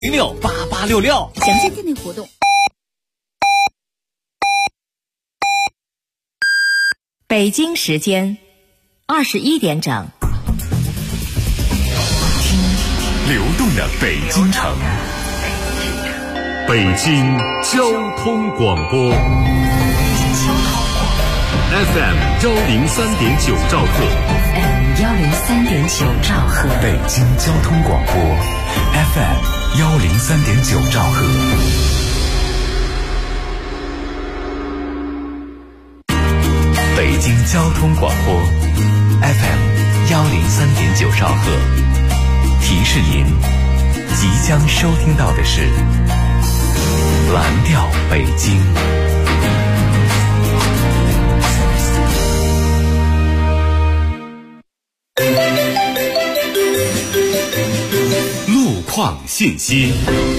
068866， 详见店内活动。 北京时间21点整， 流动的北京城，北京交通广播 FM 103.9兆赫 103.9兆赫， 北京交通广播 FM 103.9兆赫。北京交通广播 FM 103.9兆赫，提示您即将收听到的是蓝调北京。路况信息。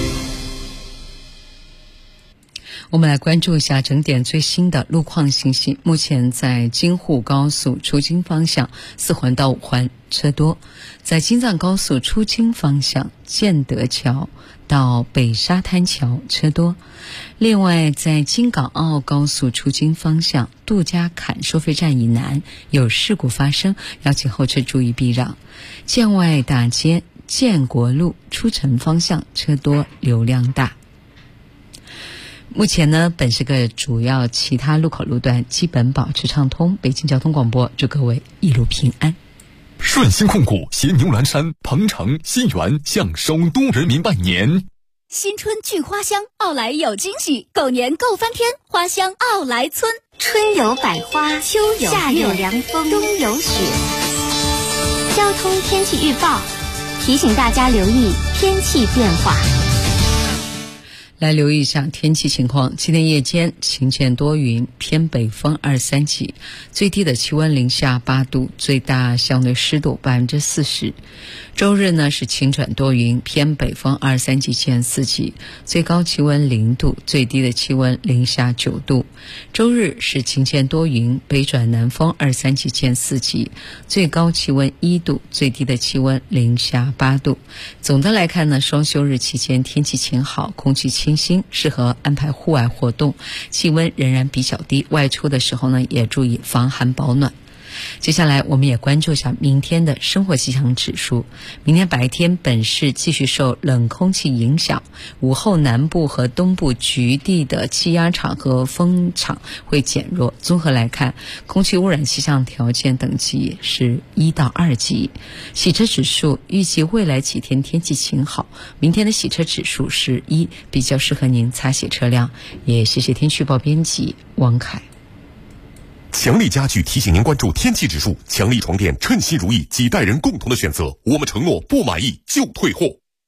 我们来关注一下整点最新的路况信息。目前在京沪高速出京方向4环到5环车多，在京藏高速出京方向建德桥到北沙滩桥车多。另外在京港澳高速出京方向杜家坎收费站以南有事故发生，要请后车注意避让。建外大街建国路出城方向车多流量大。目前呢，本市个主要其他路口路段基本保持畅通。北京交通广播祝各位一路平安。 顺鑫控股携牛栏山、鹏城、新源向首都人民拜年。 新春聚花香，奥莱有惊喜，狗年够翻天，花香奥莱村。 春有百花，秋有夏有凉风，冬有雪。交通天气预报提醒大家留意天气变化。 来留意一下天气情况。今天夜间晴间多云，偏北风2-3级，最低的气温零下8度，最大相对湿度40%。周日呢是晴转多云，偏北风2-3级见4级，最高气温0度，最低的气温零下9度。周日是晴间多云，北转南风2-3级见4级，最高气温1度，最低的气温零下8度。总的来看呢，双休日期间天气晴好，空气清新，适合安排户外活动，气温仍然比较低，外出的时候呢也注意防寒保暖。接下来我们也关注一下明天的生活气象指数。明天白天本市继续受冷空气影响，午后南部和东部局地的气压场和风场会减弱。综合来看，空气污染气象条件等级是1到2级。洗车指数预计未来几天天气晴好，明天的洗车指数是1，比较适合您擦洗车辆。也谢谢天气预报编辑王凯。 强力家具提醒您关注天气指数，强力床垫称心如意，几代人共同的选择，我们承诺不满意就退货。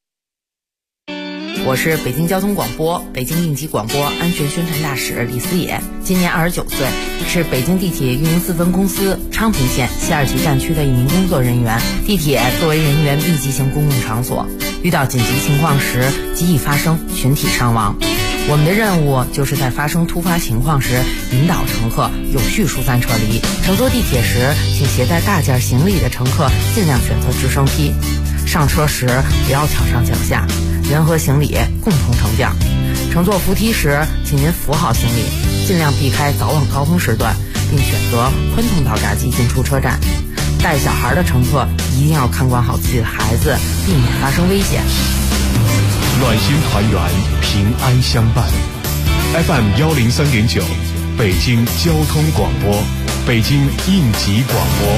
我是北京交通广播北京应急广播安全宣传大使李思野，今年29岁，是北京地铁运营4分公司昌平线西2旗站区的一名工作人员。地铁作为人员密集型公共场所，遇到紧急情况时极易发生群体伤亡。我们的任务就是在发生突发情况时引导乘客有序疏散撤离。乘坐地铁时，请携带大件行李的乘客尽量选择直升梯。上车时不要抢上抢下，人和行李共同升降。乘坐扶梯时，请您扶好行李，尽量避开早晚高峰时段，并选择宽通道闸机进出车站。带小孩的乘客一定要看管好自己的孩子，避免发生危险。 暖心团圆，平安相伴。FM 103.9，北京交通广播，北京应急广播。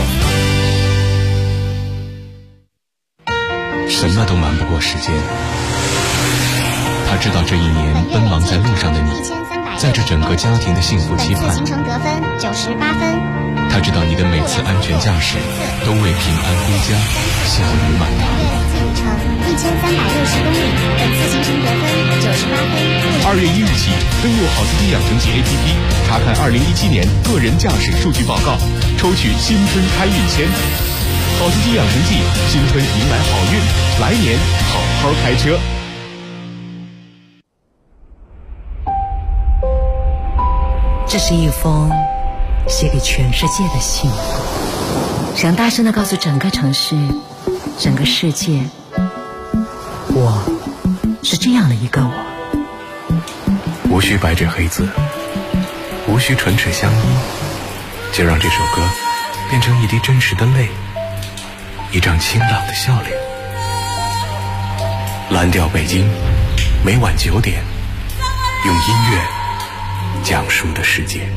什么都瞒不过时间，他知道这一年奔忙在路上的你，在这整个家庭的幸福期盼。 行程得分98分。 他知道你的每次安全驾驶都为平安归家笑语满堂。 行程1360公里，本次行程得分98分。 2月1日起，登录好司机养成记 APP， 查看2017年个人驾驶数据报告，抽取新春开运签。好司机养成记，新春迎来好运，来年好好开车。 这是一封写给全世界的信，想大声地告诉整个城市、整个世界，我是这样的一个我。 无需白纸黑字，无需唇齿相依，就让这首歌变成一滴真实的泪，一张清朗的笑脸。蓝调北京，每晚9点，用音乐讲述的世界。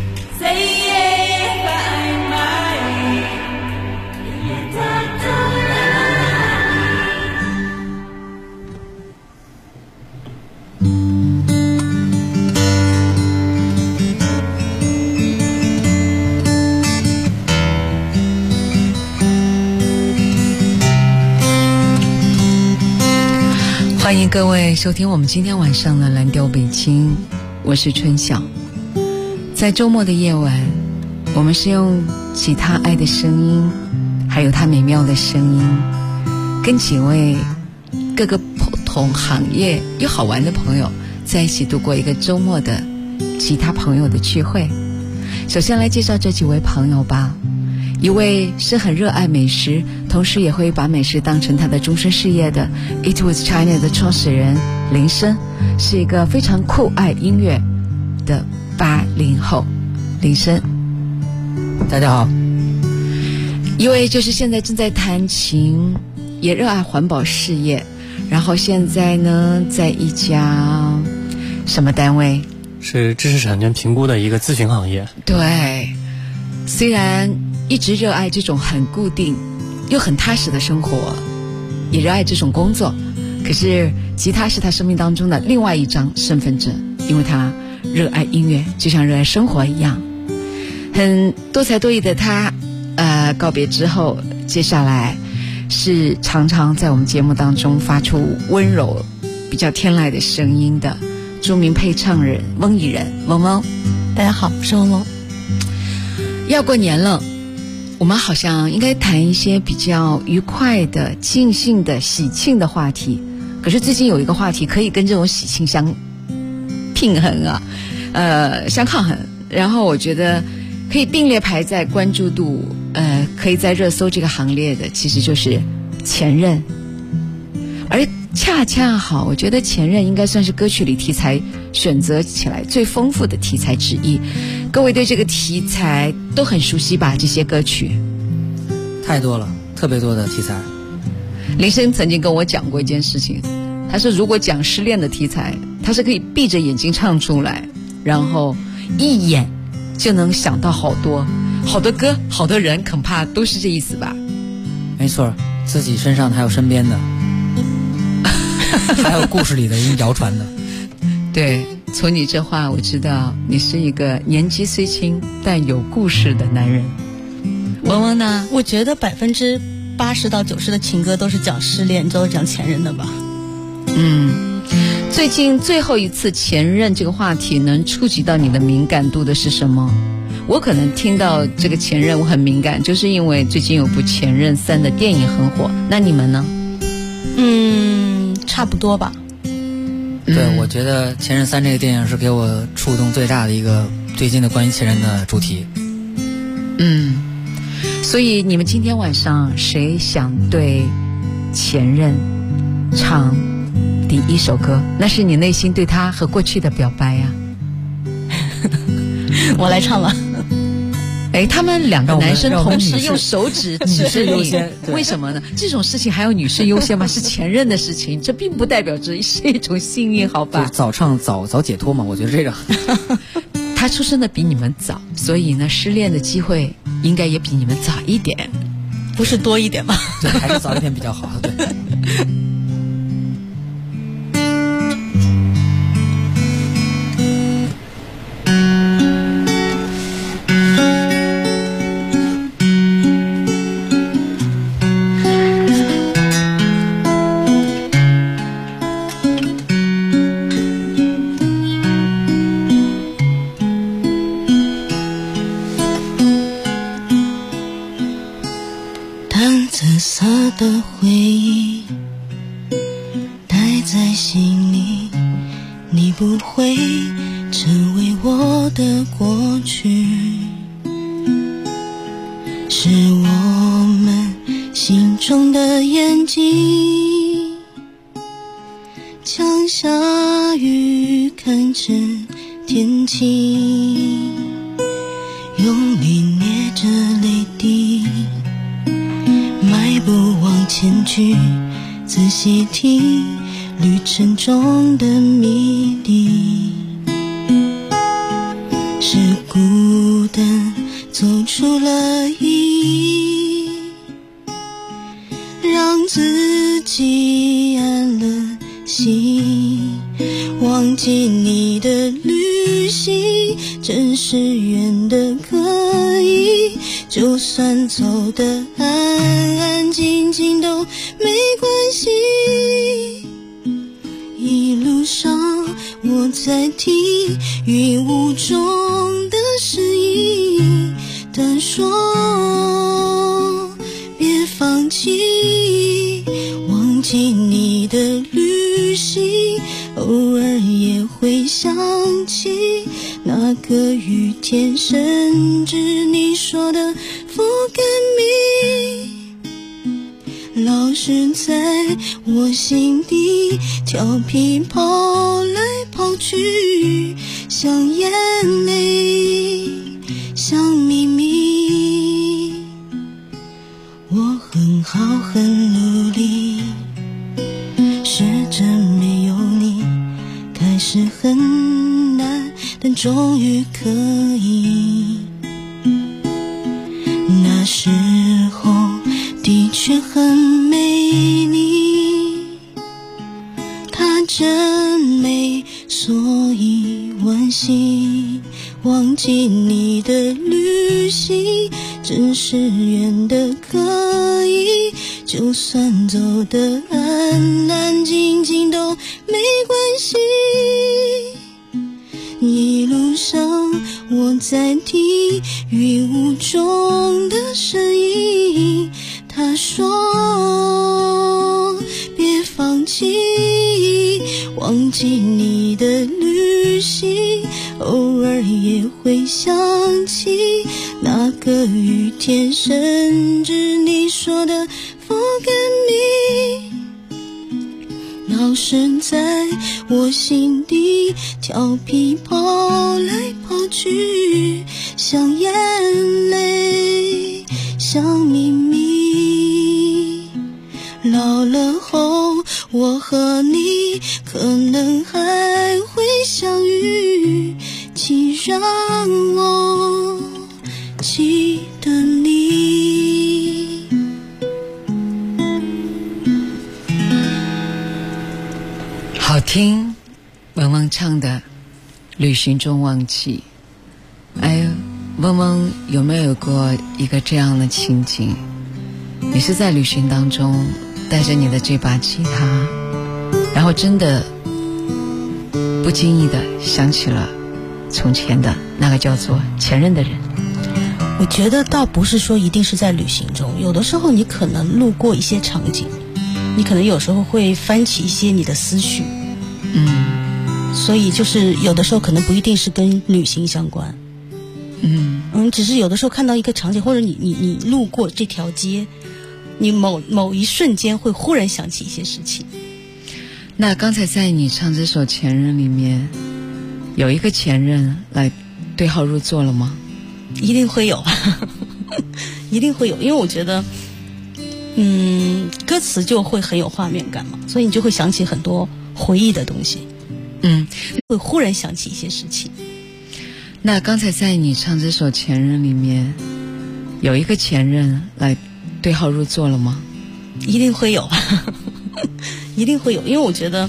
欢迎各位收听我们今天晚上的蓝调北京，我是春晓。在周末的夜晚，我们是用吉他爱的声音，还有它美妙的声音，跟几位各个不同行业又好玩的朋友在一起度过一个周末的吉他朋友的聚会。首先来介绍这几位朋友吧。一位是很热爱美食，同时也会把美食当成他的终身事业的 It Was China 的创始人林升，是一个非常酷爱音乐的80后。林升， 大家好。 一位就是现在正在弹琴，也热爱环保事业，然后现在呢在一家什么单位？ 是知识产权评估的一个咨询行业。 对，虽然一直热爱这种很固定又很踏实的生活，也热爱这种工作，可是吉他是他生命当中的另外一张身份证，因为他热爱音乐，就像热爱生活一样。很多才多艺的他，告别之后，接下来是常常在我们节目当中发出温柔、比较天籁的声音的著名配唱人翁艺人，翁翁。 大家好，我是翁翁。 要过年了，我们好像应该谈一些比较愉快的、尽兴的、喜庆的话题。可是最近有一个话题可以跟这种喜庆相平衡啊，相抗衡。然后我觉得可以并列排在关注度，可以在热搜这个行列的，其实就是前任。而恰恰好，我觉得前任应该算是歌曲里题材选择起来最丰富的题材之一。各位对这个题材都很熟悉吧？这些歌曲太多了，特别多的题材。 林升曾经跟我讲过一件事情，他说如果讲失恋的题材，他是可以闭着眼睛唱出来，然后一眼就能想到好多歌、好多人，恐怕都是这意思吧？ 没错，自己身上还有身边的还有故事里的人谣传的。 对，从你这话我知道你是一个年纪虽轻但有故事的男人。汪汪呢？ 我觉得80%到90%的情歌都是讲失恋，都是讲前任的吧。 最近最后一次前任这个话题能触及到你的敏感度的是什么？我可能听到这个前任我很敏感，就是因为最近有部《前任3》的电影很火。那你们呢？ 差不多吧。 对，我觉得《前任3》这个电影是给我触动最大的一个最近的关于前任的主题。 所以你们今天晚上谁想对前任唱第一首歌？那是你内心对他和过去的表白呀。 我来唱了。 他们两个男生同时用手指指着你，为什么呢？这种事情还要女士优先吗？是前任的事情，这并不代表着是一种幸运，好吧？ 就是早唱早解脱嘛，我觉得这个。 他出生的比你们早，所以呢，失恋的机会应该也比你们早一点， 不是多一点吧？ 对，还是早一点比较好。对。 的回忆带在心里，你不会成为我的过去，是我们心中的眼睛，将望下雨，看着天晴，用力捏着泪滴，迈步往前去，仔细听旅程中的谜底，是孤单走出了意义，让自己安了心，忘记你的旅行，真是远的可以，就算走得安安静静都没关系，一路上我在听云雾中的声音，他说别放弃，忘记你的旅行，偶尔也会想起那个雨天，甚至你说的 Forget me， 老是在我心底调皮跑来跑去，像眼泪像秘密，我很好很努力，试着没有你开始很难，但终于可以，那时候的确很美丽，它真美，所以惋惜，忘记你的旅行，真是远的可以，就算走得安安静静都没关系，一路上我在听云雾中的声音，他说别放弃，忘记你的旅行，偶尔也会想起那个雨天，甚至你说的 Forget me， 老是在我心底调皮跑来跑去，像眼泪像秘密，老了后我和你可能还会相遇，请让我记得你。 好听，汪汪唱的《旅行中忘记》。哎，汪汪有没有过一个这样的情景？你是在旅行当中带着你的这把吉他，然后真的不经意的想起了从前的那个叫做前任的人。 我觉得倒不是说一定是在旅行中，有的时候你可能路过一些场景，你可能有时候会翻起一些你的思绪，所以就是有的时候可能不一定是跟旅行相关，只是有的时候看到一个场景，或者你路过这条街，你某一瞬间会忽然想起一些事情。 那刚才在你唱这首《前任》里面，有一个前任来对号入座了吗？ 一定会有一定会有，因为我觉得歌词就会很有画面感嘛，所以你就会想起很多回忆的东西，会忽然想起一些事情。 那刚才在你唱这首《前任》里面，有一个前任来对号入座了吗？ 一定会有一定会有，因为我觉得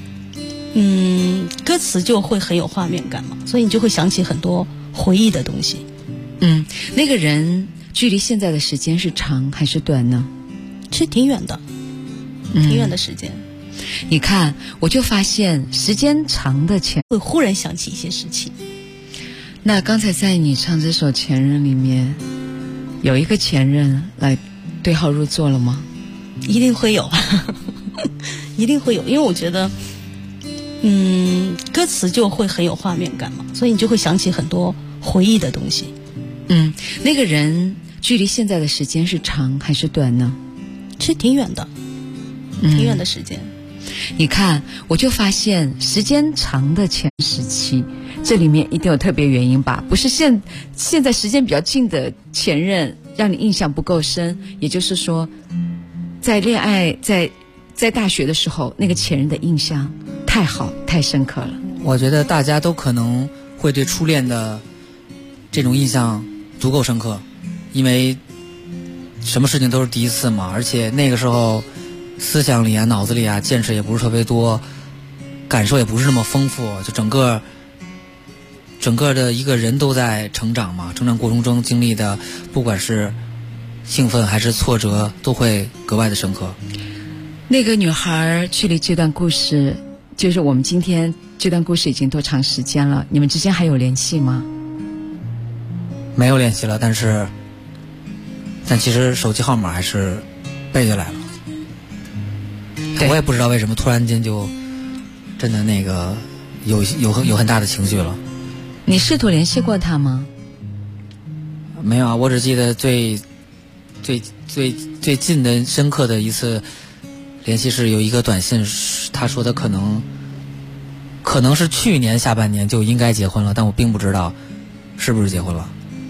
歌词就会很有画面感嘛，所以你就会想起很多回忆的东西。 那个人距离现在的时间是长还是短呢？ 是挺远的，挺远的时间。 你看，我就发现时间长的前会忽然想起一些事情。 那刚才在你唱这首《前任》里面，有一个前任来对号入座了吗？ 一定会有一定会有，因为我觉得歌词就会很有画面感嘛，所以你就会想起很多回忆的东西。 那个人距离现在的时间是长还是短呢？ 是挺远的，挺远的时间。 你看，我就发现时间长的前时期，这里面一定有特别原因吧？不是现在时间比较近的前任让你印象不够深，也就是说，在恋爱在大学的时候，那个前任的印象太好太深刻了。 我觉得大家都可能会对初恋的这种印象足够深刻，因为什么事情都是第一次嘛，而且那个时候思想里啊、脑子里啊见识也不是特别多，感受也不是那么丰富，就整个的一个人都在成长嘛，成长过程中经历的不管是兴奋还是挫折都会格外的深刻。 那个女孩距离这段故事，就是我们今天这段故事已经多长时间了？你们之间还有联系吗？ 没有联系了，但其实手机号码还是背下来了。我也不知道为什么突然间就真的那个有很大的情绪了。 你试图联系过他吗？ 没有啊，我只记得最近的深刻的一次联系是有一个短信，他说的可能是去年下半年就应该结婚了，但我并不知道是不是结婚了。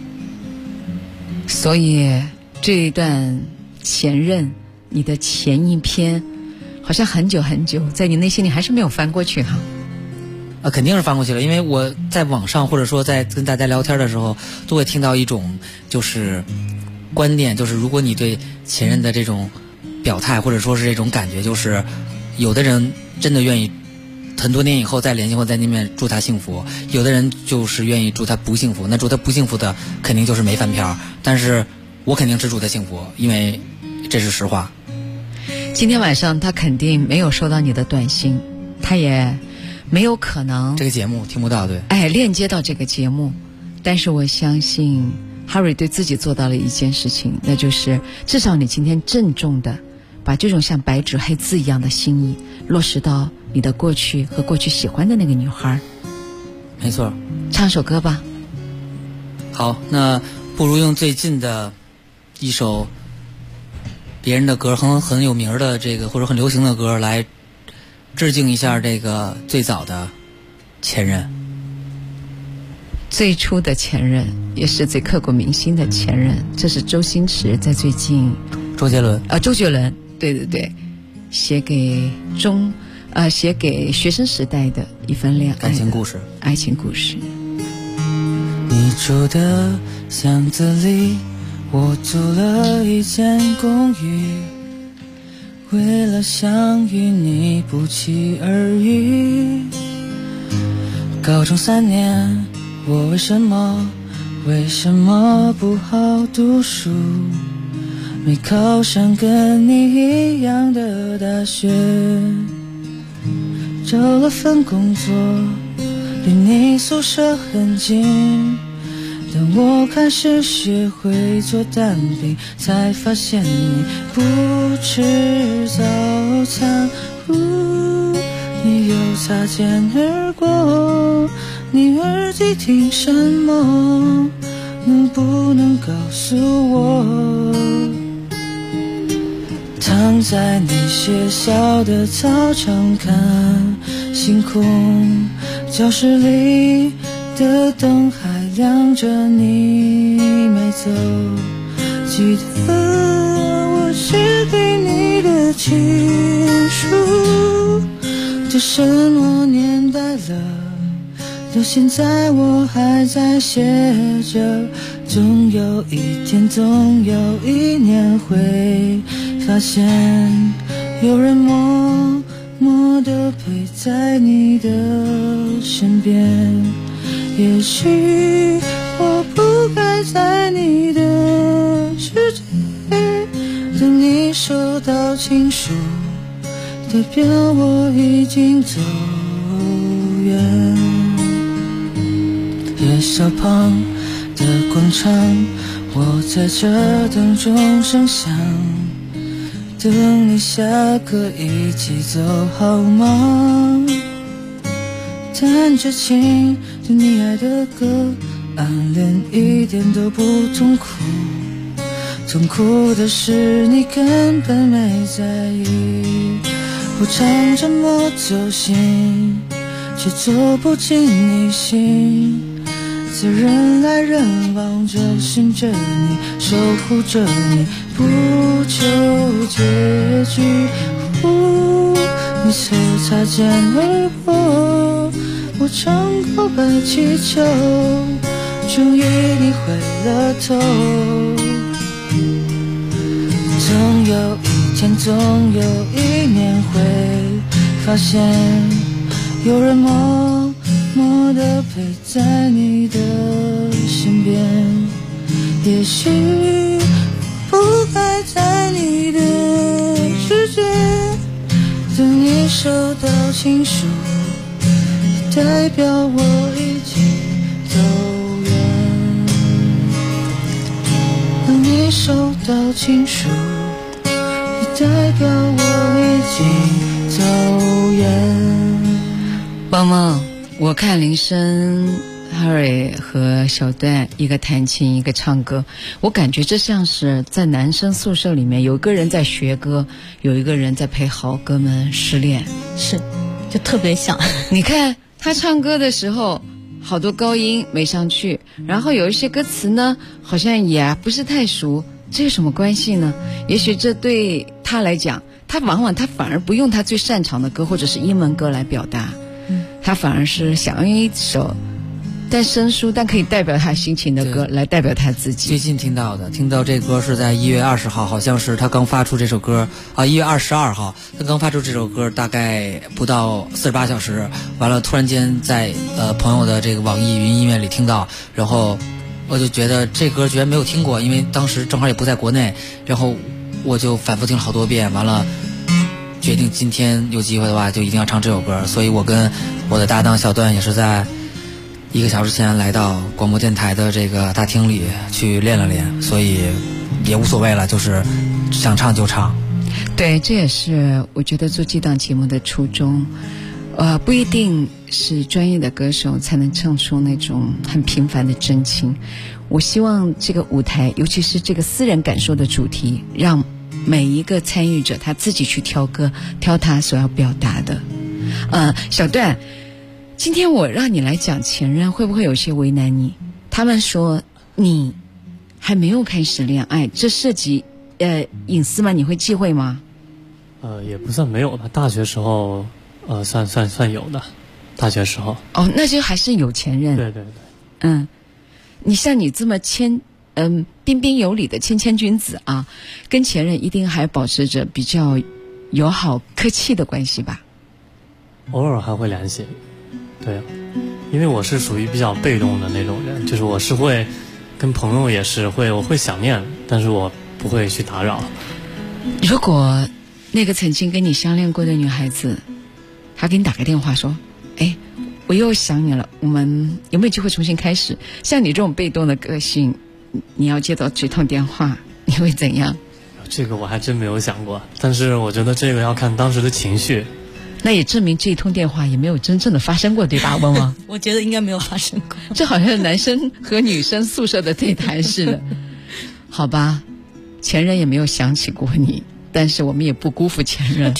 所以这一段前任，你的前一篇好像很久很久在你内心里还是没有翻过去哈。 肯定是翻过去了，因为我在网上或者说在跟大家聊天的时候都会听到一种就是观点，就是如果你对前任的这种表态或者说是这种感觉，就是有的人真的愿意很多年以后再联系或在那面祝他幸福，有的人就是愿意祝他不幸福，那祝他不幸福的肯定就是没翻篇，但是我肯定是祝他幸福，因为这是实话。 今天晚上他肯定没有收到你的短信，他也没有可能这个节目听不到，对， 链接到这个节目。但是我相信 Harry 对自己做到了一件事情，那就是至少你今天郑重的把这种像白纸黑字一样的心意落实到你的过去和过去喜欢的那个女孩。 没错， 唱首歌吧。 好，那不如用最近的一首别人的歌，很有名的这个或者很流行的歌来致敬一下这个最早的前任， 最初的前任，也是最刻骨铭心的前任。这是周星驰在最近， 周杰伦， 对对对，写给学生时代的一份恋爱爱情故事。 你住的巷子里，我租了一间公寓，为了想与你不期而遇。高中3年，我为什么不好读书，没考上跟你一样的大学，找了份工作离你宿舍很近，当我开始学会做蛋饼，才发现你不吃早餐，你又擦肩而过，你耳机听什么，能不能告诉我？躺在你学校的操场看星空，教室里的灯还亮着，你没走。记得我写给你的情书，这什么年代了，到现在我还在写着，总有一天总有一年会发现有人默默地陪在你的身边，也许我不该在你的世界等你收到情书，代表我已经走远。夜校旁的广场，我在这等钟声响，等你下课一起走好吗？弹着琴，听你爱的歌，暗恋一点都不痛苦，痛苦的是你根本没在意。 不常这么走心，却走不进你心，在人来人往着寻着你，守护着你，不求结局。你曾擦肩而过，我唱告白气球，终于你回了头。总有一天，总有一年会发现，有人默默地陪在你的身边。也许不该在你的世界，等你收到情书，代表我已经走远。等你收到情书，代表我已经走远。 萌萌，我看林生、Harry 和小段，一个弹琴，一个唱歌，我感觉这像是在男生宿舍里面，有一个人在学歌，有一个人在陪好哥们失恋， 是，就特别像。 你看他唱歌的时候，好多高音没上去，然后有一些歌词呢，好像也不是太熟。这有什么关系呢？也许这对他来讲，他反而不用他最擅长的歌或者是英文歌来表达，他反而是想用一首但生疏但可以代表他心情的歌来代表他自己。 最近听到这歌是在1月20号，好像是他刚发出这首歌啊，1月22号他刚发出这首歌，大概不到48小时，完了突然间在朋友的这个网易云音乐里听到，然后我就觉得这歌居然没有听过，因为当时正好也不在国内，然后我就反复听了好多遍，完了决定今天有机会的话就一定要唱这首歌。所以我跟我的搭档小段也是在1个小时前来到广播电台的这个大厅里去练了练，所以也无所谓了，就是想唱就唱。 对，这也是我觉得做这档节目的初衷。不一定是专业的歌手才能唱出那种很平凡的真情。我希望这个舞台，尤其是这个私人感受的主题，让每一个参与者他自己去挑歌，挑他所要表达的。小段，今天我让你来讲前任，会不会有些为难你？他们说你还没有开始恋爱，这涉及隐私吗？你会忌讳吗？ 也不算没有吧，大学时候算有的，大学时候。 哦，那就还是有前任。 对对对。 你像你这么彬彬有礼的谦君子啊，跟前任一定还保持着比较友好客气的关系吧？ 偶尔还会联系。对，因为我是属于比较被动的那种人，就是我是会跟朋友也是我会想念，但是我不会去打扰。 如果那个曾经跟你相恋过的女孩子，她给你打个电话说，我又想你了，我们有没有机会重新开始？像你这种被动的个性，你要接到这通电话，你会怎样？ 这个我还真没有想过，但是我觉得这个要看当时的情绪。 那也证明这一通电话也没有真正的发生过，对吧，汪汪？ 我觉得应该没有发生过。 这好像男生和女生宿舍的对谈似的。好吧，前任也没有想起过你，但是我们也不辜负前任，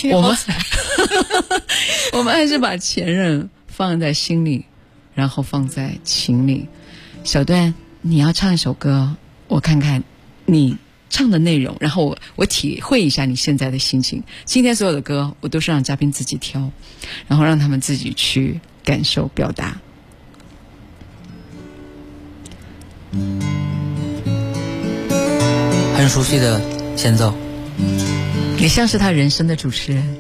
我们还是把前任放在心里，然后放在情里。小段，你要唱一首歌，我看看你唱的内容，然后我体会一下你现在的心情。今天所有的歌我都是让嘉宾自己挑，然后让他们自己去感受表达。 很熟悉的前奏， 也像是他人生的主持人。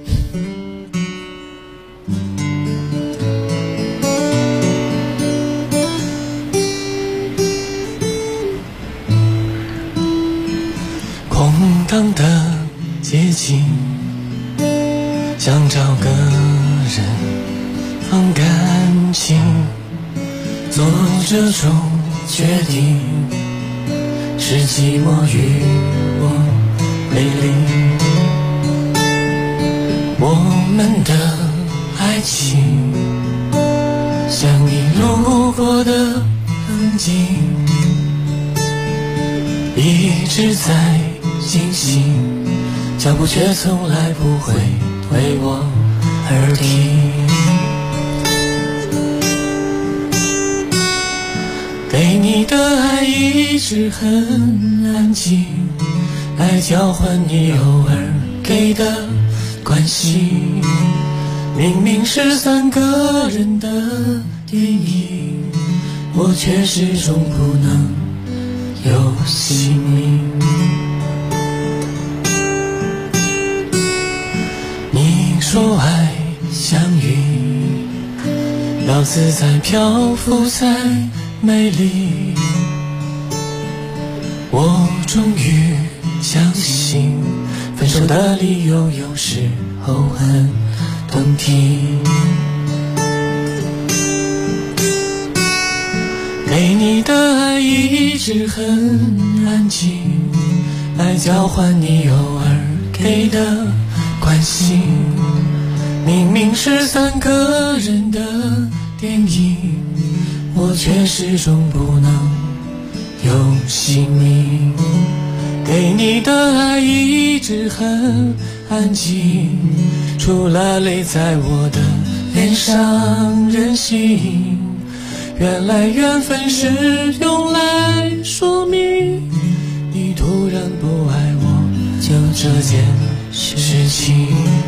空荡的街景，想找个人放感情，做这种决定，是寂寞与我为邻。我们的爱情像你路过的痕迹，一直在进行，脚步却从来不会退我。 而听。给你的爱一直很安静，来交换你偶尔给的关心。明明是3个人的电影，我却始终不能有姓名。你说爱像云，要自在漂浮才美丽。我终于相信，分手的理由有时候很动听。给你的爱一直很安静，来交换你偶尔给的关心。明明是3个人的电影，我却始终不能有姓名。给你的爱一直很安静，除了泪在我的脸上任性。原来缘分是用来说明你突然不爱我，就这件事情。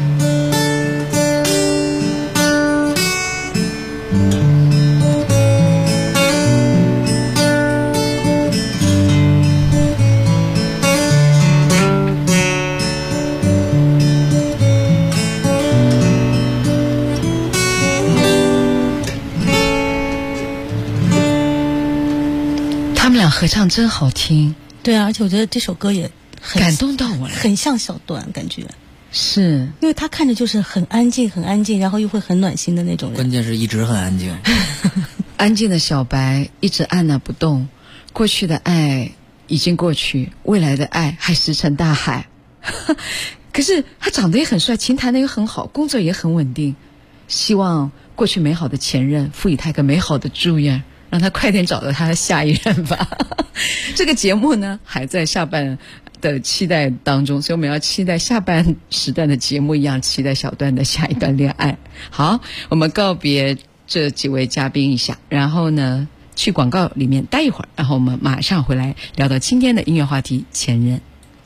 合唱真好听。 对啊，而且我觉得这首歌也很感动到我了， 很像小段，感觉是因为他看着就是很安静很安静，然后又会很暖心的那种人。 关键是一直很安静安静的小白一直按捺不动，过去的爱已经过去，未来的爱还石沉大海可是他长得也很帅，琴弹的也很好，工作也很稳定。希望过去美好的前任赋予他一个美好的祝愿，让他快点找到他的下一任吧这个节目呢还在下半的期待当中，所以我们要期待下半时段的节目一样，期待小段的下一段恋爱。好，我们告别这几位嘉宾一下，然后呢去广告里面待一会儿，然后我们马上回来聊到今天的音乐话题前任。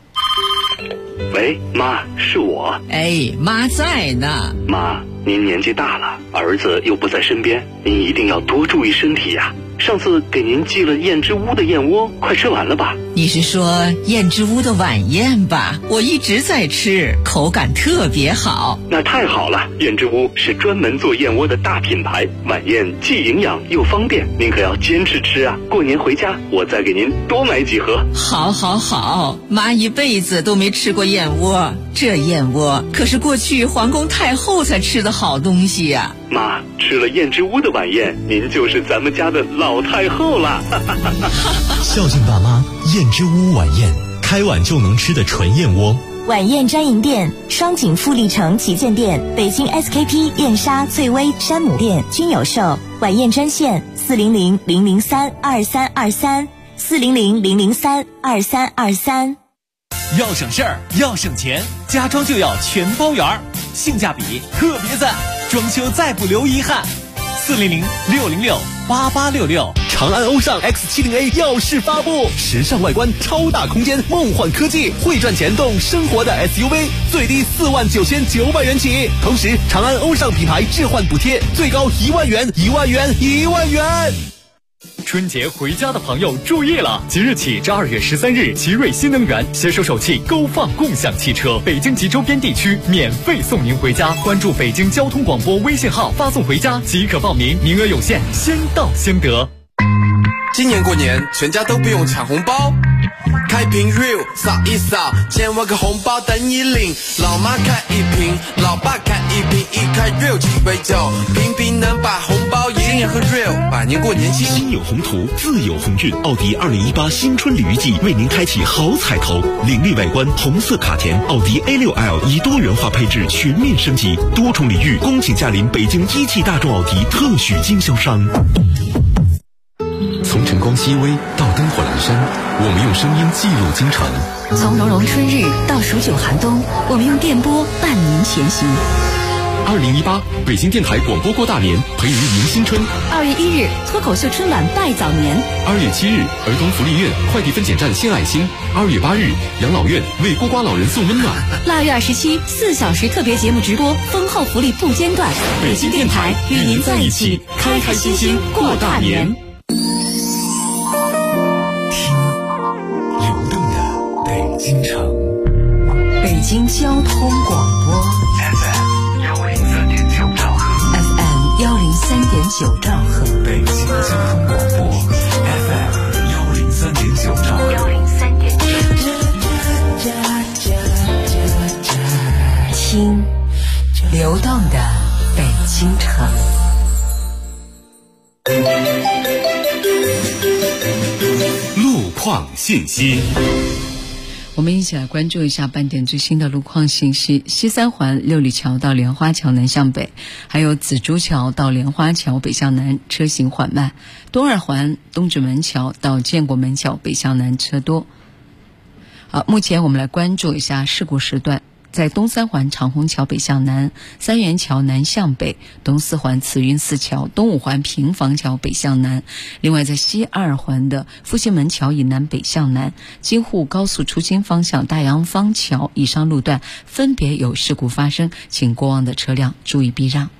喂，妈，是我。 哎，妈在呢。 妈，您年纪大了，儿子又不在身边，您一定要多注意身体呀。上次给您寄了燕之屋的燕窝，快吃完了吧？ 你是说燕之屋的晚宴吧？我一直在吃，口感特别好。 那太好了，燕之屋是专门做燕窝的大品牌，晚宴既营养又方便，您可要坚持吃啊！过年回家我再给您多买几盒。 好好好，妈一辈子都没吃过燕窝，这燕窝可是过去皇宫太后才吃的好东西呀。 妈，吃了燕之屋的晚宴，您就是咱们家的老太后了孝敬爸妈，燕之屋晚宴，开碗就能吃的纯燕窝。 晚宴专营店：双井富力城旗舰店、北京 SKP 燕莎、翠微、山姆店均有售。晚宴专线：400-003-2323，400-003-2323。 要省事儿，要省钱，家装就要全包圆，性价比特别赞，装修再不留遗憾。400-606-8866。 长安欧尚 X70A 耀世发布，时尚外观，超大空间，梦幻科技，会赚钱动生活的 SUV， 最低49900元起。同时，长安欧尚品牌置换补贴最高1万元，1万元，1万元。 春节回家的朋友注意了，即日起至2月13日，奇瑞新能源携手首汽勾放共享汽车，北京及周边地区免费送您回家。关注北京交通广播微信号，发送回家即可报名，名额有限，先到先得。 今年过年全家都不用抢红包，开瓶 real 扫一扫，千万个红包等你领。老妈开一瓶，老爸开一瓶，一开 real 鸡尾酒，瓶瓶能把红包赢。今年喝 real， 百年过年轻。 心有宏图，自有鸿运。奥迪2018新春鲤鱼季为您开启好彩头，凌厉外观，红色卡钿，奥迪 A6L 以多元化配置全面升级，多重礼遇，恭请驾临北京一汽大众奥迪特许经销商。 从晨光熹微到灯火阑珊，我们用声音记录京城； 从融融春日到数九寒冬，我们用电波伴您前行。 2018北京电台广播过大年，陪您迎新春。 2月1日，脱口秀春晚拜早年。 2月7日，儿童福利院快递分拣站献爱心。2月8日，养老院为孤寡老人送温暖。 腊月27，4小时特别节目直播，丰厚福利不间断。北京电台与您在一起，开开心心过大年。 听流动的北京城， 北京交通广播 FM103.9兆赫 ，FM103.9兆赫， 北京交通广播 FM103.9兆赫。 听流动的北京城。 路况信息， 我们一起来关注一下半点最新的路况信息。西三环六里桥到莲花桥南向北，还有紫竹桥到莲花桥北向南车行缓慢。东二环东直门桥到建国门桥北向南车多。目前我们来关注一下事故时段。在东三环长虹桥北向南，三元桥南向北，东四环慈云寺桥、东五环平房桥北向南。另外在西二环的复兴门桥以南北向南，京沪高速出京方向大洋坊桥以上路段分别有事故发生，请过往的车辆注意避让。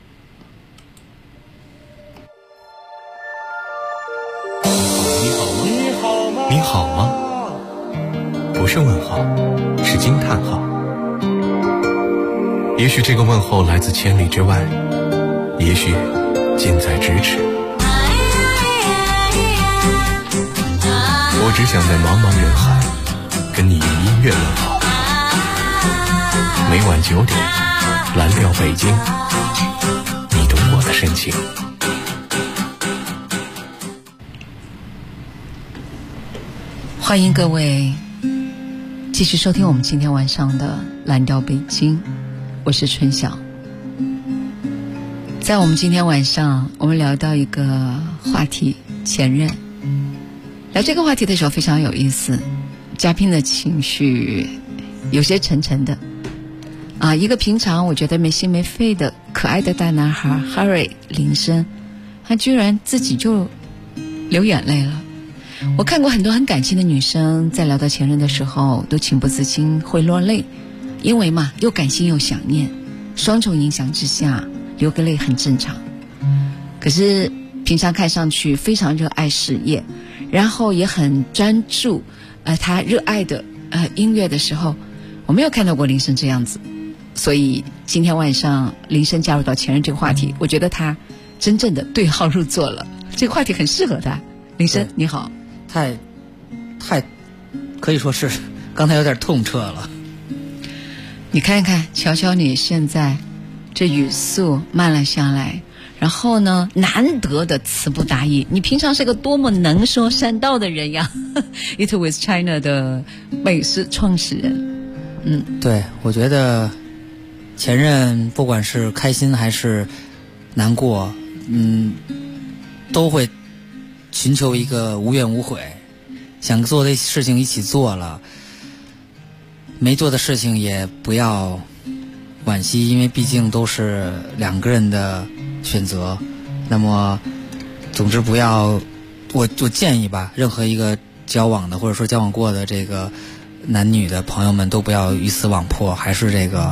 你好吗？不是问号，是惊叹号。也许这个问候来自千里之外，也许近在咫尺。我只想在茫茫人海跟你用音乐问好。每晚9点，蓝调北京，你懂我的深情。 欢迎各位继续收听我们今天晚上的蓝调北京，我是春晓。在我们今天晚上，我们聊到一个话题，前任。聊这个话题的时候非常有意思，嘉宾的情绪有些沉沉的一个平常我觉得没心没肺的可爱的大男孩 Harry 林深，他居然自己就流眼泪了。我看过很多很感性的女生在聊到前任的时候都情不自禁会落泪，因为嘛又感性又想念，双重影响之下流个泪很正常。可是平常看上去非常热爱事业，然后也很专注他热爱的音乐的时候，我没有看到过林深这样子。所以今天晚上林深加入到前任这个话题，我觉得他真正的对号入座了，这个话题很适合他。林深你好。 太可以说是刚才有点痛彻了。 你看看，瞧瞧你现在这语速慢了下来，然后呢难得的词不达意，你平常是个多么能说善道的人呀Eat with China 的美食创始人。 对，我觉得前任不管是开心还是难过都会寻求一个无怨无悔，想做的事情一起做了，没做的事情也不要惋惜，因为毕竟都是两个人的选择。那么总之不要，我建议吧，任何一个交往的或者说交往过的这个男女的朋友们都不要鱼死网破，还是这个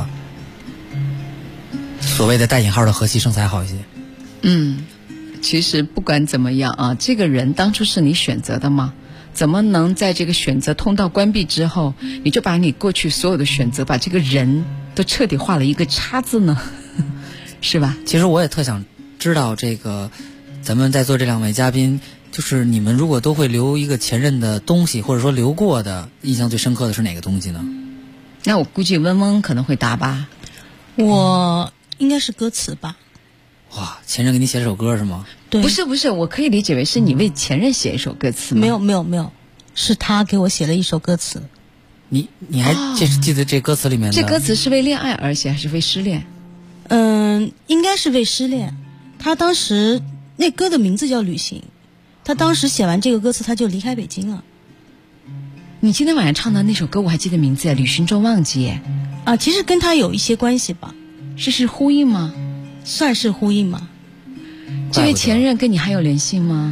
所谓的带引号的和气生财好一些。 其实不管怎么样这个人当初是你选择的吗？怎么能在这个选择通道关闭之后，你就把你过去所有的选择，把这个人都彻底画了一个叉字呢？是吧？ 其实我也特想知道这个，咱们在座这两位嘉宾，就是你们如果都会留一个前任的东西，或者说留过的，印象最深刻的是哪个东西呢？ 那我估计温温可能会答吧。 我应该是歌词吧。 哇，前任给你写了首歌是吗？ 对， 不是，我可以理解为是你为前任写一首歌词吗？ 没有，是他给我写了一首歌词。 你还记得这歌词里面的？ 这歌词是为恋爱而写还是为失恋？ 应该是为失恋。他当时那歌的名字叫《旅行》，他当时写完这个歌词他就离开北京了。 你今天晚上唱的那首歌我还记得名字呀，《旅行中忘记》。 其实跟他有一些关系吧。 是呼应吗？ 算是呼应嘛。 这位前任跟你还有联系吗？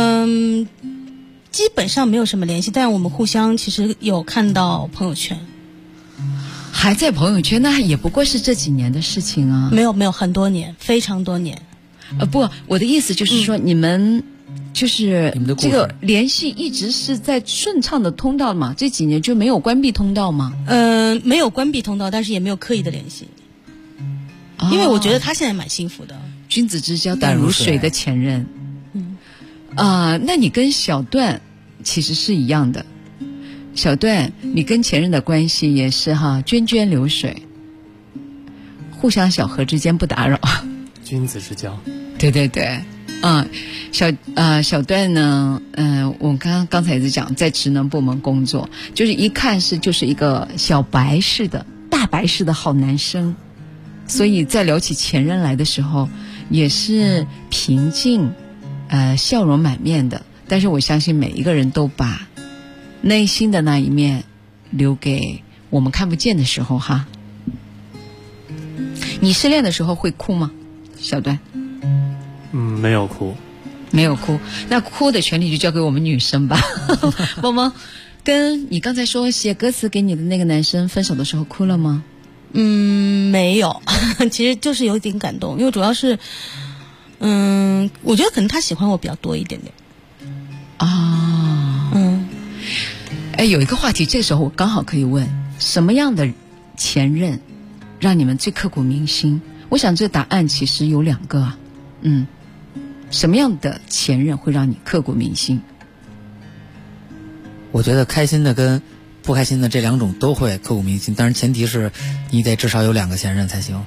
基本上没有什么联系，但我们互相其实有看到朋友圈。 还在朋友圈，那也不过是这几年的事情啊。 没有很多年，非常多年。 不，我的意思就是说，你们就是这个联系一直是在顺畅的通道嘛？这几年就没有关闭通道吗？ 没有关闭通道，但是也没有刻意的联系。因为我觉得他现在蛮幸福的。 君子之交淡如水的前任。那你跟小段其实是一样的。小段，你跟前任的关系也是哈，涓涓流水，互相小河之间不打扰。 君子之交。 对，小段呢，我刚才也在讲，在职能部门工作，就是一看就是一个小白似的、大白似的好男生，所以在聊起前任来的时候，也是平静，笑容满面的。但是我相信每一个人都把内心的那一面留给我们看不见的时候哈。你失恋的时候会哭吗，小段？ 没有哭。 没有哭，那哭的权利就交给我们女生吧。萌萌，跟你刚才说写歌词给你的那个男生分手的时候哭了吗？ 没有，其实就是有点感动，因为主要是，我觉得可能他喜欢我比较多一点点。 有一个话题，这时候我刚好可以问：什么样的前任让你们最刻骨铭心？我想这答案其实有2个啊。什么样的前任会让你刻骨铭心？ 我觉得开心的跟不开心的这2种都会刻骨铭心，但是前提是你得至少有2个前任才行。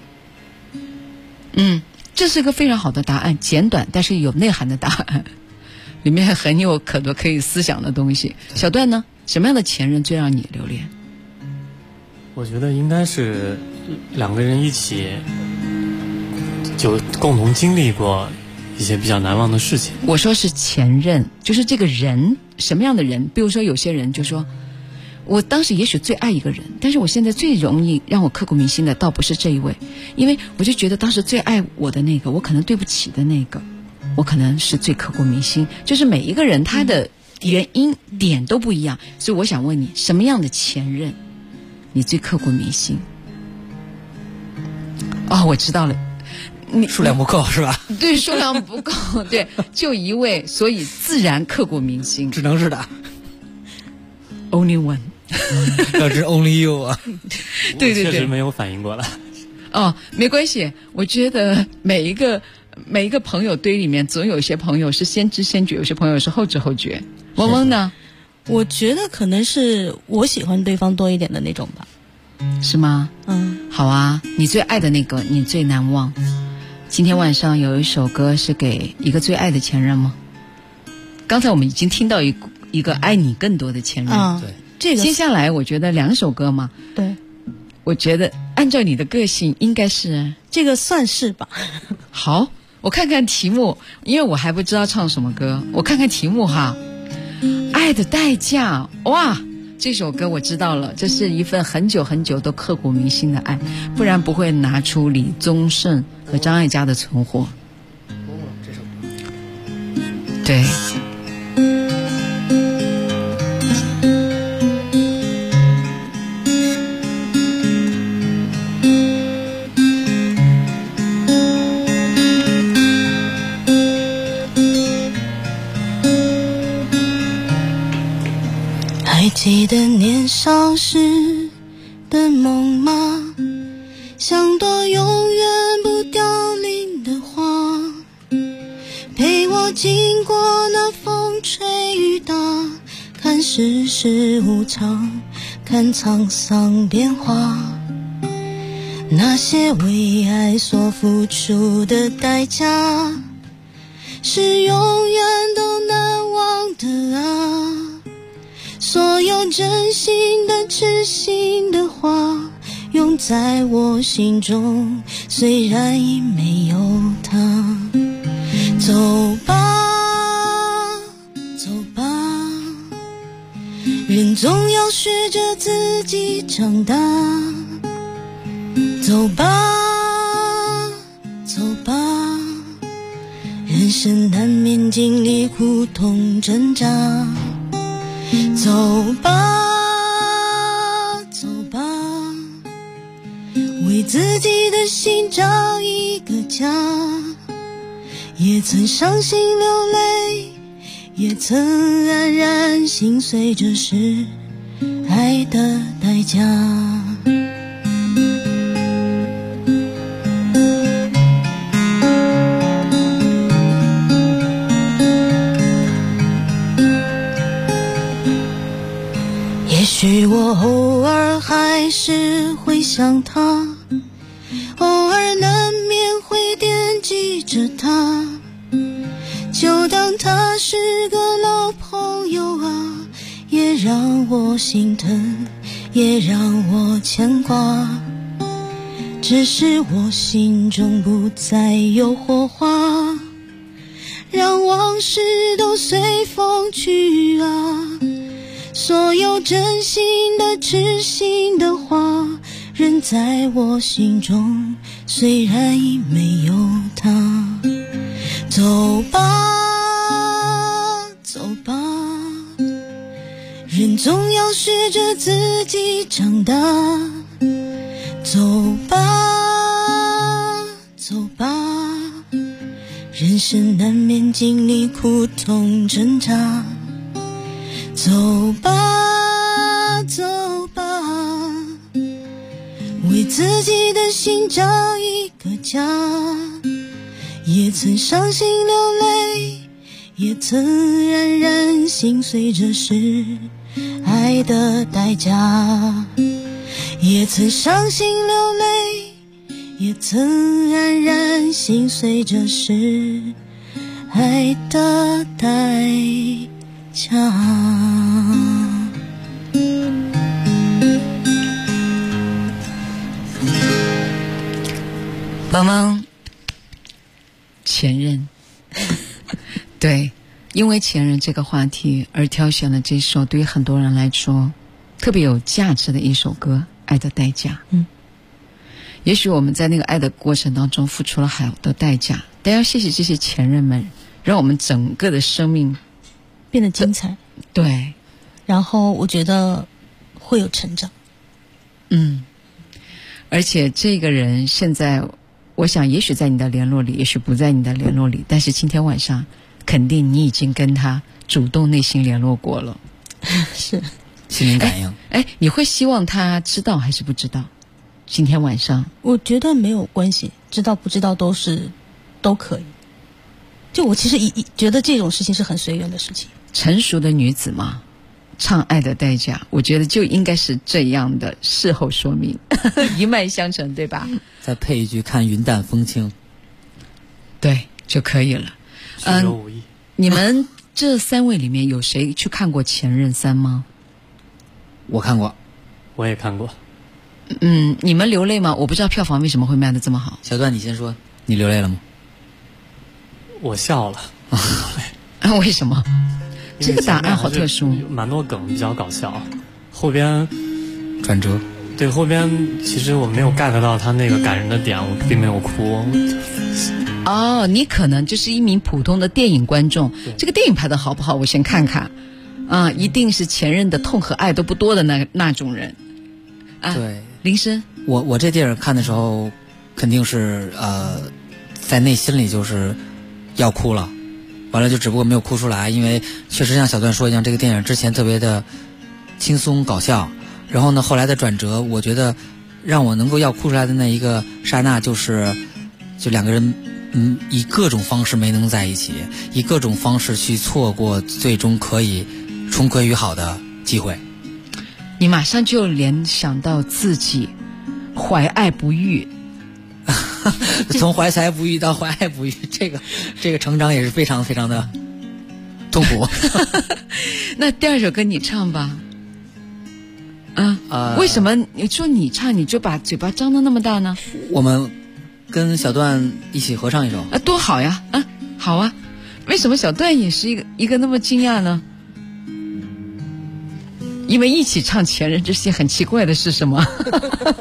这是一个非常好的答案，简短但是有内涵的答案，里面很有可多可以思想的东西。小段呢，什么样的前任最让你留恋？ 我觉得应该是2个人一起就共同经历过一些比较难忘的事情。 我说是前任，就是这个人什么样的人？比如说有些人就说，我当时也许最爱一个人，但是我现在最容易让我刻骨铭心的倒不是这一位，因为我就觉得当时最爱我的那个，我可能对不起的那个，我可能是最刻骨铭心。就是每一个人他的原因点都不一样，所以我想问你，什么样的前任你最刻骨铭心？我知道了。 数量不够是吧？ 对，数量不够，对，就一位，所以自然刻骨铭心。 只能是的 ，Only one， 要是 Only you 啊。 对， 确实没有反应过来。 没关系，我觉得每一个朋友堆里面，总有些朋友是先知先觉，有些朋友是后知后觉。萌萌呢？ 我觉得可能是我喜欢对方多一点的那种吧。 是吗？好啊，你最爱的那个，你最难忘。今天晚上有一首歌是给一个最爱的前任吗？刚才我们已经听到一个爱你更多的前任。 对， 这个接下来我觉得2首歌嘛。 对， 我觉得按照你的个性，应该是这个算是吧。 好，我看看题目，因为我还不知道唱什么歌，我看看题目哈。爱的代价，哇！这首歌我知道了，这是一份很久很久都刻骨铭心的爱，不然不会拿出李宗盛和张艾嘉的存货。 这首歌， 对。 还记得年少时的梦吗？像朵永远不凋零的花，陪我经过那风吹雨打，看世事无常，看沧桑变化。那些为爱所付出的代价，是永远都难忘的啊。所有真心的痴心的话，永在我心中，虽然已没有他。走吧走吧，人总要学着自己长大。走吧走难免经历苦痛挣扎。走吧，走吧，为自己的心找一个家。也曾伤心流泪，也曾黯然心碎，这是爱的代价。也许我偶尔还是会想他，偶尔难免会惦记着他，就当他是个老朋友啊，也让我心疼，也让我牵挂。只是我心中不再有火花，让往事都随风去啊。所有真心的痴心的话，仍在我心中，虽然已没有他。走吧，走吧，人总要学着自己长大。走吧，走吧，人生难免经历苦痛挣扎。走吧，走吧，为自己的心找一个家。也曾伤心流泪，也曾黯然心碎，这是爱的代价。也曾伤心流泪，也曾黯然心碎，这是爱的代价。 萌萌，前任对，因为前任这个话题而挑选了这首对于很多人来说特别有价值的一首歌《爱的代价》。也许我们在那个爱的过程当中付出了好的代价，但要谢谢这些前任们，让我们整个的生命变得精彩。 对， 然后我觉得会有成长。 而且这个人现在我想也许在你的联络里，也许不在你的联络里，但是今天晚上肯定你已经跟他主动内心联络过了。 是心灵感应。 你会希望他知道还是不知道？今天晚上我觉得没有关系，知道不知道都可以。就我其实觉得这种事情是很随缘的事情。 成熟的女子嘛，唱爱的代价，我觉得就应该是这样的事后说明，一脉相承，对吧？ 再配一句看云淡风轻， 对就可以了。你们这三位里面有谁去看过《前任3》吗？ 我看过， 我也看过。 你们流泪吗？我不知道票房为什么会卖得这么好。 小段你先说，你流泪了吗？ 我笑了。 为什么？这个答案好特殊， 蛮多梗比较搞笑，后边转折。 对，后边其实我没有 get 到他那个感人的点，我并没有哭。 你可能就是一名普通的电影观众，这个电影拍得好不好我先看看一定是前任的痛和爱都不多的那种人对， 林深， 我这电影看的时候肯定是在内心里就是要哭了，完了就只不过没有哭出来，因为确实像小段说一样，这个电影之前特别的轻松搞笑，然后呢后来的转折，我觉得让我能够要哭出来的那一个刹那，就两个人以各种方式没能在一起，以各种方式去错过最终可以重归于好的机会。 你马上就联想到自己怀爱不遇从怀才不遇到怀爱不遇，这个成长也是非常非常的痛苦。 那第二首歌你唱吧。为什么你说你唱你就把嘴巴张得那么大呢？ 我们跟小段一起合唱一首多好呀！好啊，为什么小段也是一个那么惊讶呢？因为一起唱前任这些很奇怪的是什么？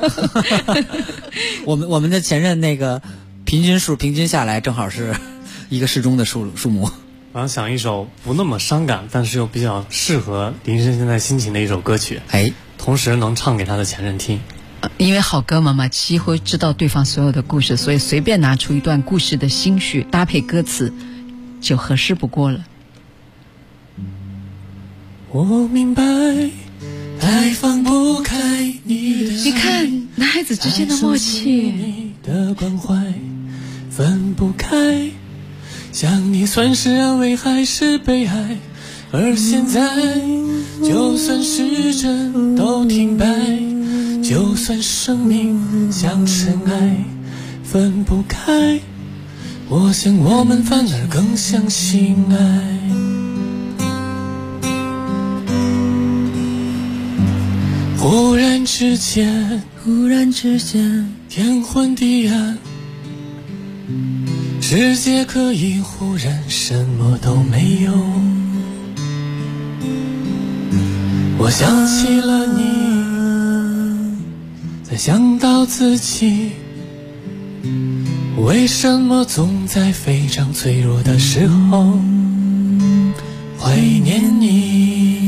我们的前任那个平均下来正好是一个适中的数目。 我要想一首不那么伤感，但是又比较适合林深现在心情的一首歌曲，同时能唱给他的前任听。 因为好哥们嘛，几乎知道对方所有的故事，所以随便拿出一段故事的心绪搭配歌词就合适不过了。 我明白太放不开你的爱， 你看男孩子之间的默契， 你的关怀分不开，想你算是安慰还是悲哀，而现在就算时针都停摆，就算生命像尘埃分不开，我想我们反而更相信爱。忽然之间天昏地暗，世界可以忽然什么都没有，我想起了你，才想到自己为什么总在非常脆弱的时候怀念你。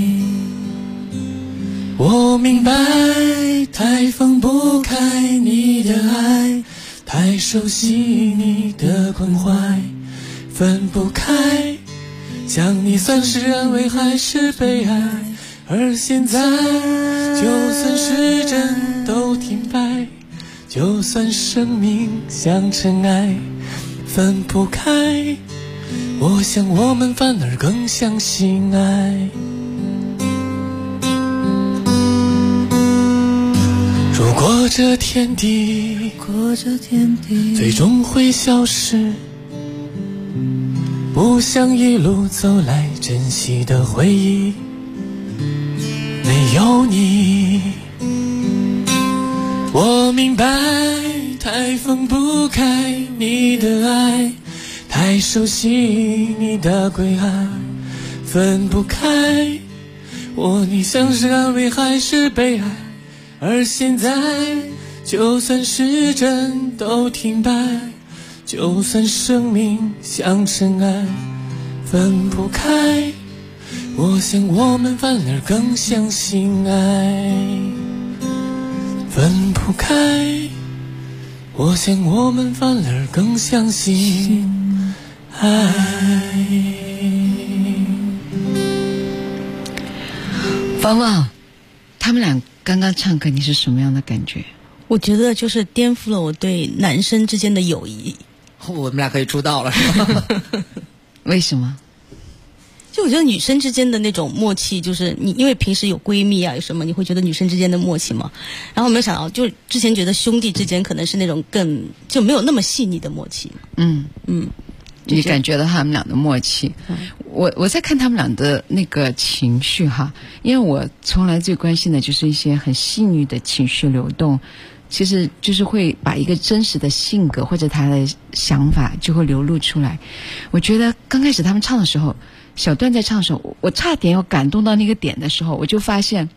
我明白太放不开你的爱，太熟悉你的关怀分不开，想你算是安慰还是悲哀，而现在就算时针都停摆，就算生命像尘埃分不开，我想我们反而更相信爱。如果这天地最终会消失，不想一路走来珍惜的回忆没有你。我明白太放不开你的爱，太熟悉你的归案分不开，你像是安慰还是悲哀，而现在就算时针都停摆，就算生命像尘埃分不开，我想我们反而更相信爱分不开，我想我们反而更相信爱。 芳芳，他们俩刚刚唱歌，你是什么样的感觉？ 我觉得就是颠覆了我对男生之间的友谊。 我们俩可以出道了是吧？ 为什么？ 就我觉得女生之间的那种默契，就是你因为平时有闺蜜啊有什么，你会觉得女生之间的默契嘛。然后没有想到，就之前觉得兄弟之间可能是那种更就没有那么细腻的默契。 你感觉到他们俩的默契。我在看他们俩的那个情绪哈，因为我从来最关心的就是一些很细腻的情绪流动，其实就是会把一个真实的性格或者他的想法就会流露出来。我觉得刚开始他们唱的时候，小段在唱的时候，我差点要感动到那个点的时候，我就发现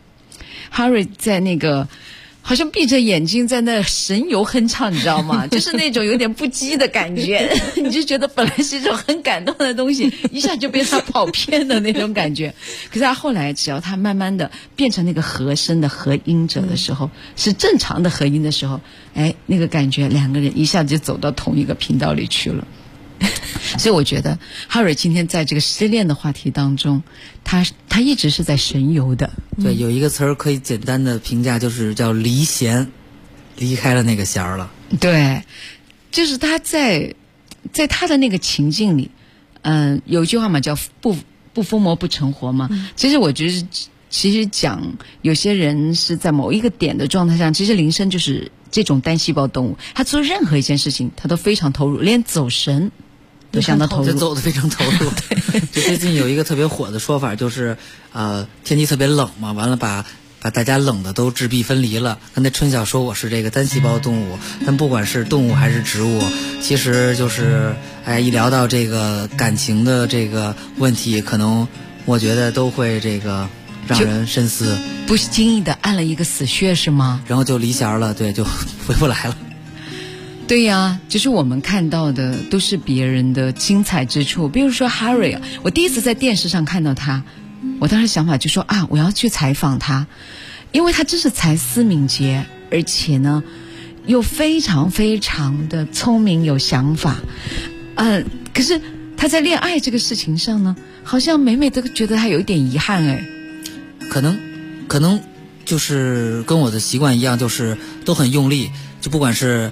Harry 在那个好像闭着眼睛在那神游哼唱，你知道吗？就是那种有点不羁的感觉，你就觉得本来是一种很感动的东西，一下就被他跑偏的那种感觉。可是他后来只要他慢慢的变成那个和声的和音者的时候，是正常的和音的时候，那个感觉两个人一下子就走到同一个频道里去了。所以我觉得 Harry 今天在这个失恋的话题当中，他一直是在神游的。 对，有一个词儿可以简单的评价，就是叫离弦，离开了那个弦儿了。对， 就是他在他的那个情境里，有一句话嘛，叫不疯魔不成活嘛。其实我觉得，其实讲有些人是在某一个点的状态上，其实林深就是这种单细胞动物，他做任何一件事情他都非常投入，连走神都相当投入， 走得非常投入。就最近有一个特别火的说法，就是天气特别冷嘛，完了把大家冷的都质壁分离了。刚才春晓说我是这个单细胞动物，但不管是动物还是植物，其实就是一聊到这个感情的这个问题，可能我觉得都会这个让人深思， 不经意的按了一个死穴是吗？ 然后就离弦了，对，就回不来了。 对呀，就是我们看到的都是别人的精彩之处。比如说 Harry， 我第一次在电视上看到他，我当时想法就说啊，我要去采访他，因为他真是才思敏捷，而且呢又非常非常的聪明有想法。可是他在恋爱这个事情上呢，好像每每都觉得他有一点遗憾哎。 可能就是跟我的习惯一样，就是都很用力，就不管是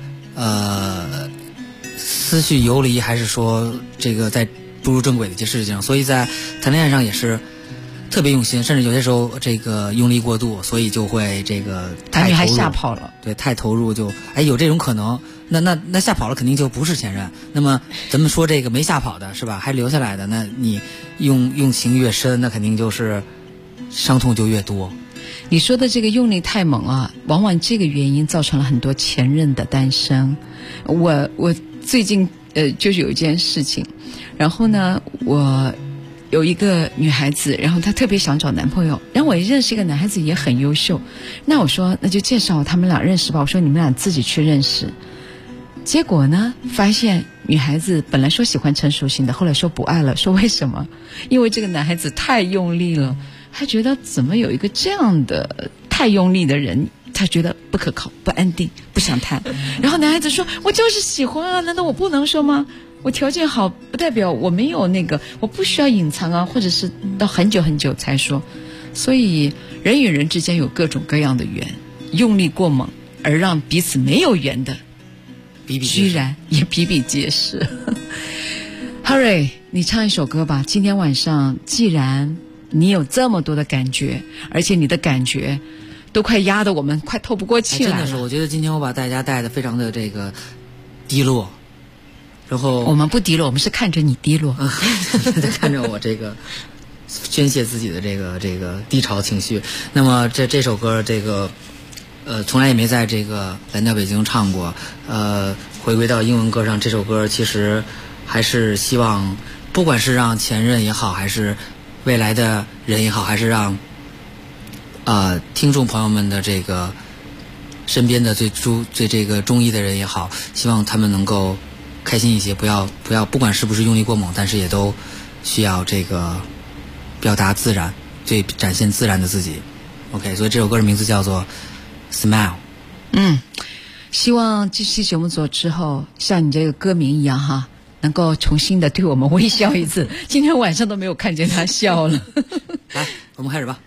思绪游离，还是说这个在步入正轨的一些事情，所以在谈恋爱上也是特别用心，甚至有些时候这个用力过度，所以就会这个太投入， 还吓跑了。 对，太投入就有这种可能。那吓跑了肯定就不是前任。那么咱们说这个没吓跑的是吧，还留下来的，那你用情越深，那肯定就是伤痛就越多。 你说的这个用力太猛啊，往往这个原因造成了很多前任的诞生。我最近就是有一件事情，然后呢，我有一个女孩子，然后她特别想找男朋友，然后我认识一个男孩子也很优秀，那我说那就介绍他们俩认识吧，我说你们俩自己去认识。结果呢，发现女孩子本来说喜欢成熟型的，后来说不爱了，说为什么？因为这个男孩子太用力了，他觉得怎么有一个这样的太用力的人，他觉得不可靠、不安定，不想谈。然后男孩子说我就是喜欢啊，难道我不能说吗？我条件好不代表我没有那个，我不需要隐藏啊，或者是到很久很久才说。所以人与人之间有各种各样的缘，用力过猛而让彼此没有缘的居然也比比皆是。Harry， 你唱一首歌吧。今天晚上既然你有这么多的感觉，而且你的感觉都快压得我们快透不过气来了。 真的是，我觉得今天我把大家带得非常的这个低落，然后我们不低落，我们是看着你低落， 看着我这个宣泄自己的这个低潮情绪。那么这首歌这个从来也没在这个蓝调北京唱过。回归到英文歌上，这首歌其实还是希望，不管是让前任也好，还是未来的人也好，还是让听众朋友们的这个身边的最这个中意的人也好，希望他们能够开心一些，不要不管是不是用力过猛，但是也都需要这个表达自然，最展现自然的自己。OK， 所以这首歌的名字叫做 Smile。 希望这期节目做之后，像你这个歌名一样哈，能够重新的对我们微笑一次。今天晚上都没有看见他笑了。 来，我们开始吧。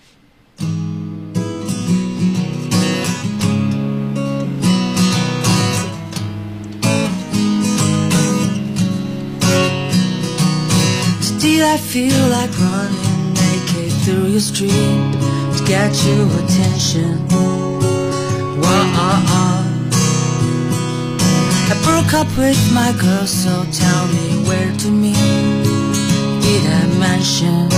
Still I feel like running naked through your street to get your attention. I broke up with my girl, so tell me where to meet. Did I mention?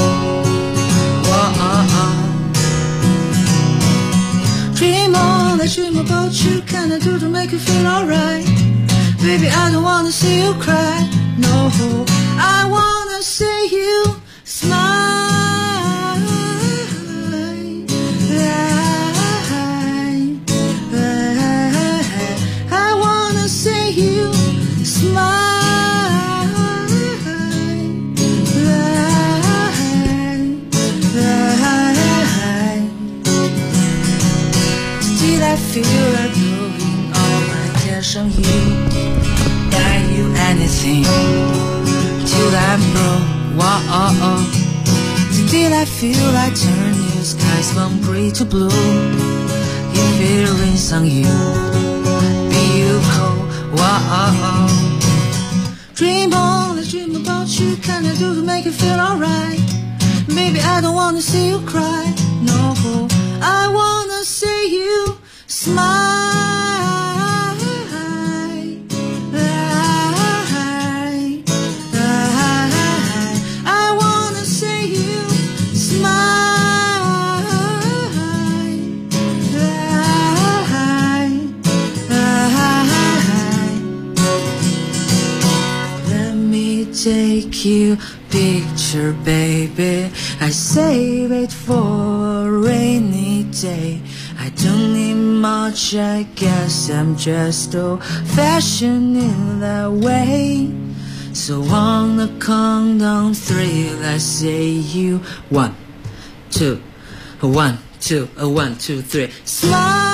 Dream on, I dream about you. Can I do to make you feel alright? Baby, I don't wanna see you cry. No, I wanna see you smile. I wanna see you smile. Still I feel like blowing all my cash on you. Buy you anything till I'm broke. Still I feel like turning your skies from gray to blue. If it rains on you, be you cold. Dream on, let's dream about you. Can I do to make you feel alright? Baby, I don't wanna see you cry. No, I wanna see you smile. I wanna see you smile. Let me take you picture, baby. I save it for a rainy day. I don't need much, I guess I'm just old-fashioned in that way. So on the countdown 3, let's say you 1, 2, 1, 2, 1, 2, 3. Smile.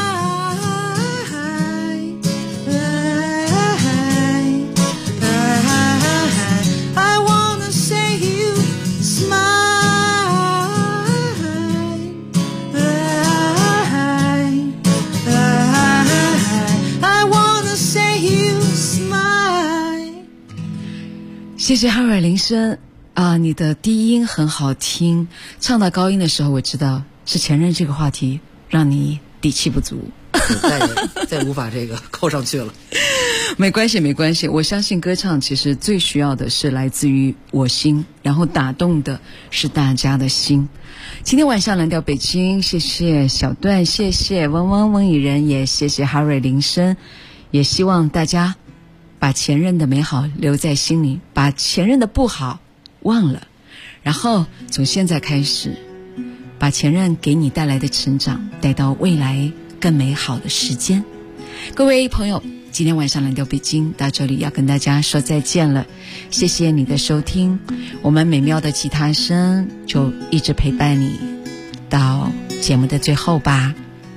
谢谢哈瑞铃声啊，你的低音很好听，唱到高音的时候，我知道是前任这个话题让你底气不足， 再无法这个扣上去了。 没关系，没关系。我相信歌唱其实最需要的是来自于我心，然后打动的是大家的心。今天晚上蓝调北京，谢谢小段，谢谢嗡嗡嗡蚁人，也谢谢哈瑞铃声，也希望大家把前任的美好留在心里，把前任的不好忘了，然后从现在开始把前任给你带来的成长带到未来更美好的时间。各位朋友，今天晚上蓝调北京到这里要跟大家说再见了，谢谢你的收听，我们美妙的吉他声就一直陪伴你到节目的最后吧。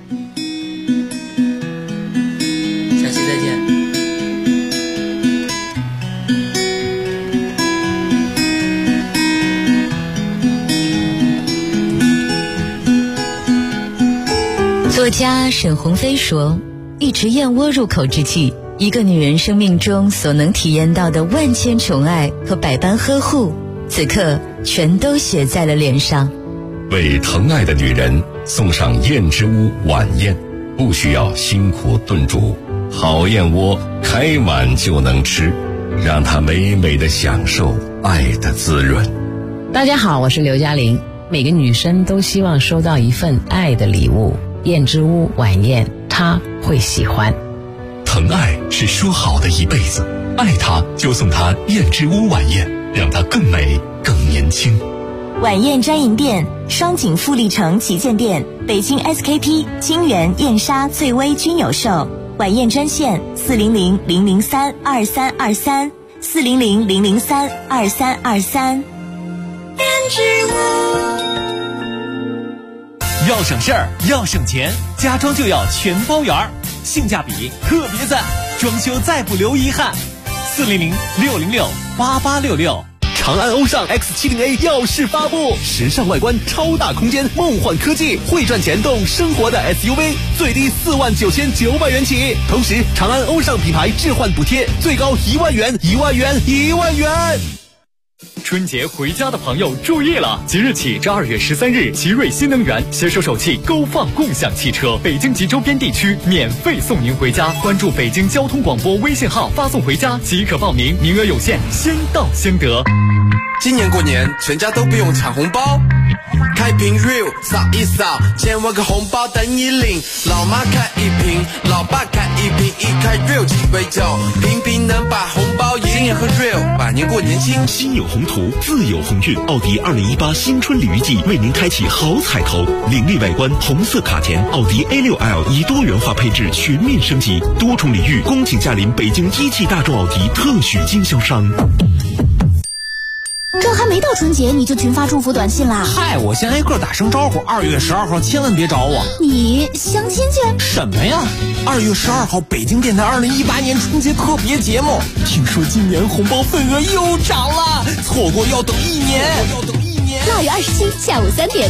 下期再见。 作家沈鸿飞说，一池燕窝入口之际，一个女人生命中所能体验到的万千宠爱和百般呵护，此刻全都写在了脸上。 为疼爱的女人送上燕之屋晚宴，不需要辛苦炖煮，好燕窝开碗就能吃，让她美美的享受爱的滋润。 大家好，我是刘嘉玲。每个女生都希望收到一份爱的礼物，燕之屋晚宴她会喜欢。 疼爱是说好的一辈子，爱她就送她燕之屋晚宴，让她更美更年轻。 晚宴专营店：双井富力城旗舰店、北京 SKP、金源、燕莎、翠微均有售。晚宴专线400-003-2323 400-003-2323。 燕之屋。 要省事儿，要省钱，家装就要全包圆，性价比特别赞，装修再不留遗憾。400-606-8866。长安欧尚 X70A 耀世发布，时尚外观，超大空间，梦幻科技，会赚钱动生活的 SUV， 最低49900元起。同时，长安欧尚品牌置换补贴最高1万元，1万元，1万元。 春节回家的朋友注意了！即日起至2月13日，奇瑞新能源携手首汽勾放共享汽车，北京及周边地区免费送您回家。关注北京交通广播微信号，发送回家即可报名，名额有限，先到先得。 今年过年，全家都不用抢红包，开瓶 real 扫一扫，1000万个红包等你领。老妈开一瓶，老爸开一瓶，一开 real 鸡尾酒，瓶瓶能把红包赢。今年喝 real， 把年过年轻。 心有宏图，自有鸿运。奥迪2018新春鲤鱼季为您开启好彩头，凌厉外观，红色卡钿，奥迪 A6L 以多元化配置全面升级，多重礼遇，恭请驾临北京一汽大众奥迪特许经销商。 这还没到春节你就群发祝福短信啦？ 嗨，我先挨个打声招呼，2月12号千万别找我。 你相亲去？ 什么呀？2月12号北京电台2018年春节特别节目，听说今年红包份额又涨了，错过要等1年。 2月27下午3点。